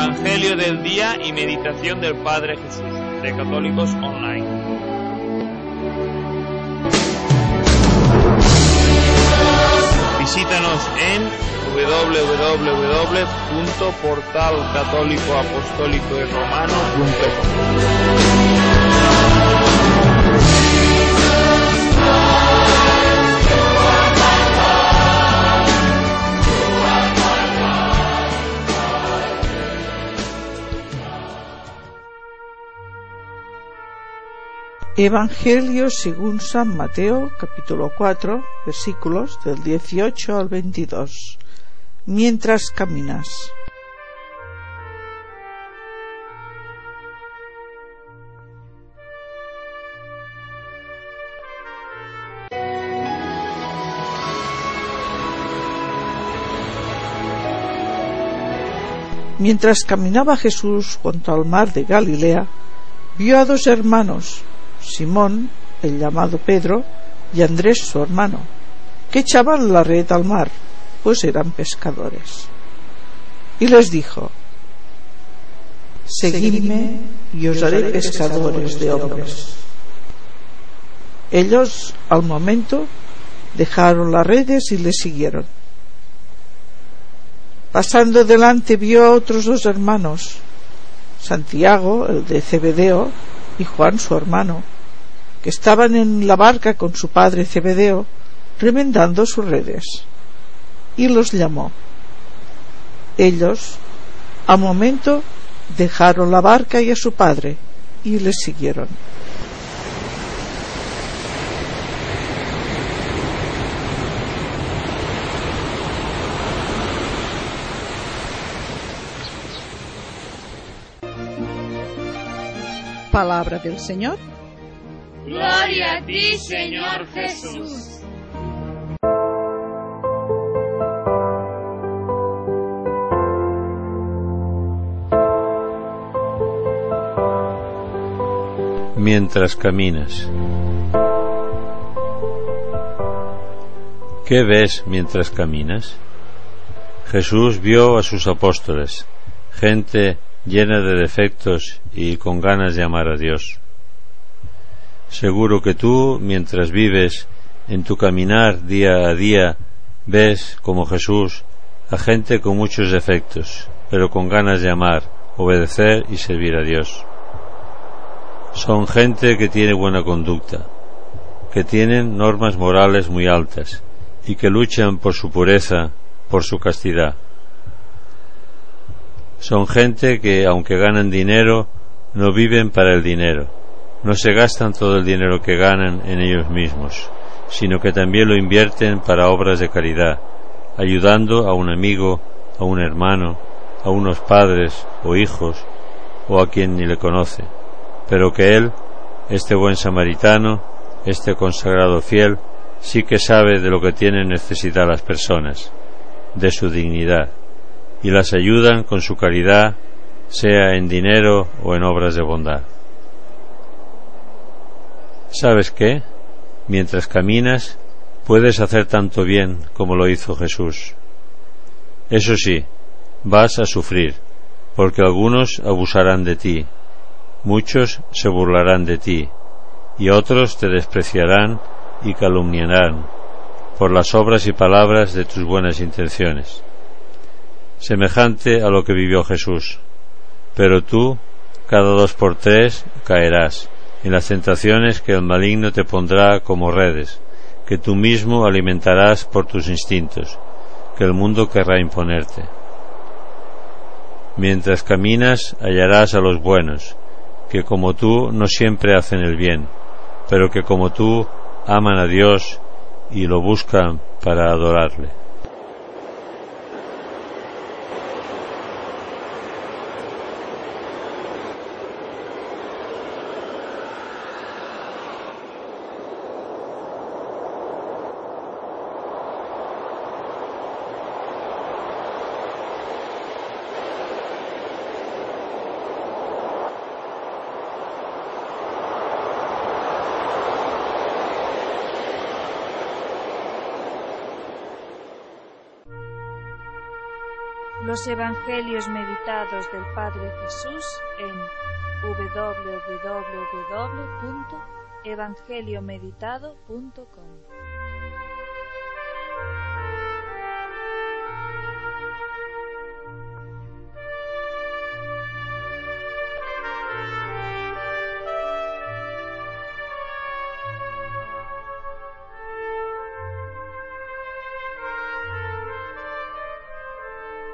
Evangelio del día y meditación del Padre Jesús, de Católicos Online. Visítanos en www.portalcatólicoapostólicoromano.com. Evangelio según San Mateo, capítulo 4, versículos del 18 al 22. Mientras caminas. Mientras caminaba Jesús junto al mar de Galilea, vio a dos hermanos, Simón, el llamado Pedro, y Andrés su hermano, que echaban la red al mar, pues eran pescadores. Y les dijo: Seguidme y os haré pescadores de hombres. Ellos, al momento, dejaron las redes y le siguieron. Pasando delante vio a otros dos hermanos, Santiago, el de Zebedeo, y Juan su hermano, que estaban en la barca con su padre Zebedeo, remendando sus redes, y los llamó. Ellos, al momento, dejaron la barca y a su padre, y les siguieron. Palabra del Señor. Gloria a ti, Señor Jesús. Mientras caminas. ¿Qué ves mientras caminas? Jesús vio a sus apóstoles, gente llena de defectos y con ganas de amar a Dios. Seguro que tú, mientras vives en tu caminar día a día, ves, como Jesús, a gente con muchos defectos, pero con ganas de amar, obedecer y servir a Dios. Son gente que tiene buena conducta, que tienen normas morales muy altas y que luchan por su pureza, por su castidad. Son gente que, aunque ganan dinero, no viven para el dinero, no se gastan todo el dinero que ganan en ellos mismos, sino que también lo invierten para obras de caridad, ayudando a un amigo, a un hermano, a unos padres o hijos, o a quien ni le conoce, pero que él, este buen samaritano, este consagrado fiel, sí que sabe de lo que tienen necesidad las personas, de su dignidad, y las ayudan con su caridad, sea en dinero o en obras de bondad. ¿Sabes qué? Mientras caminas, puedes hacer tanto bien como lo hizo Jesús. Eso sí, vas a sufrir, porque algunos abusarán de ti, muchos se burlarán de ti, y otros te despreciarán y calumniarán por las obras y palabras de tus buenas intenciones. Semejante a lo que vivió Jesús. Pero tú, cada 2 por 3, caerás en las tentaciones que el maligno te pondrá como redes, que tú mismo alimentarás por tus instintos, que el mundo querrá imponerte. Mientras caminas hallarás a los buenos, que como tú no siempre hacen el bien, pero que como tú aman a Dios y lo buscan para adorarle. Los Evangelios meditados del Padre Jesús en www.evangeliomeditado.com.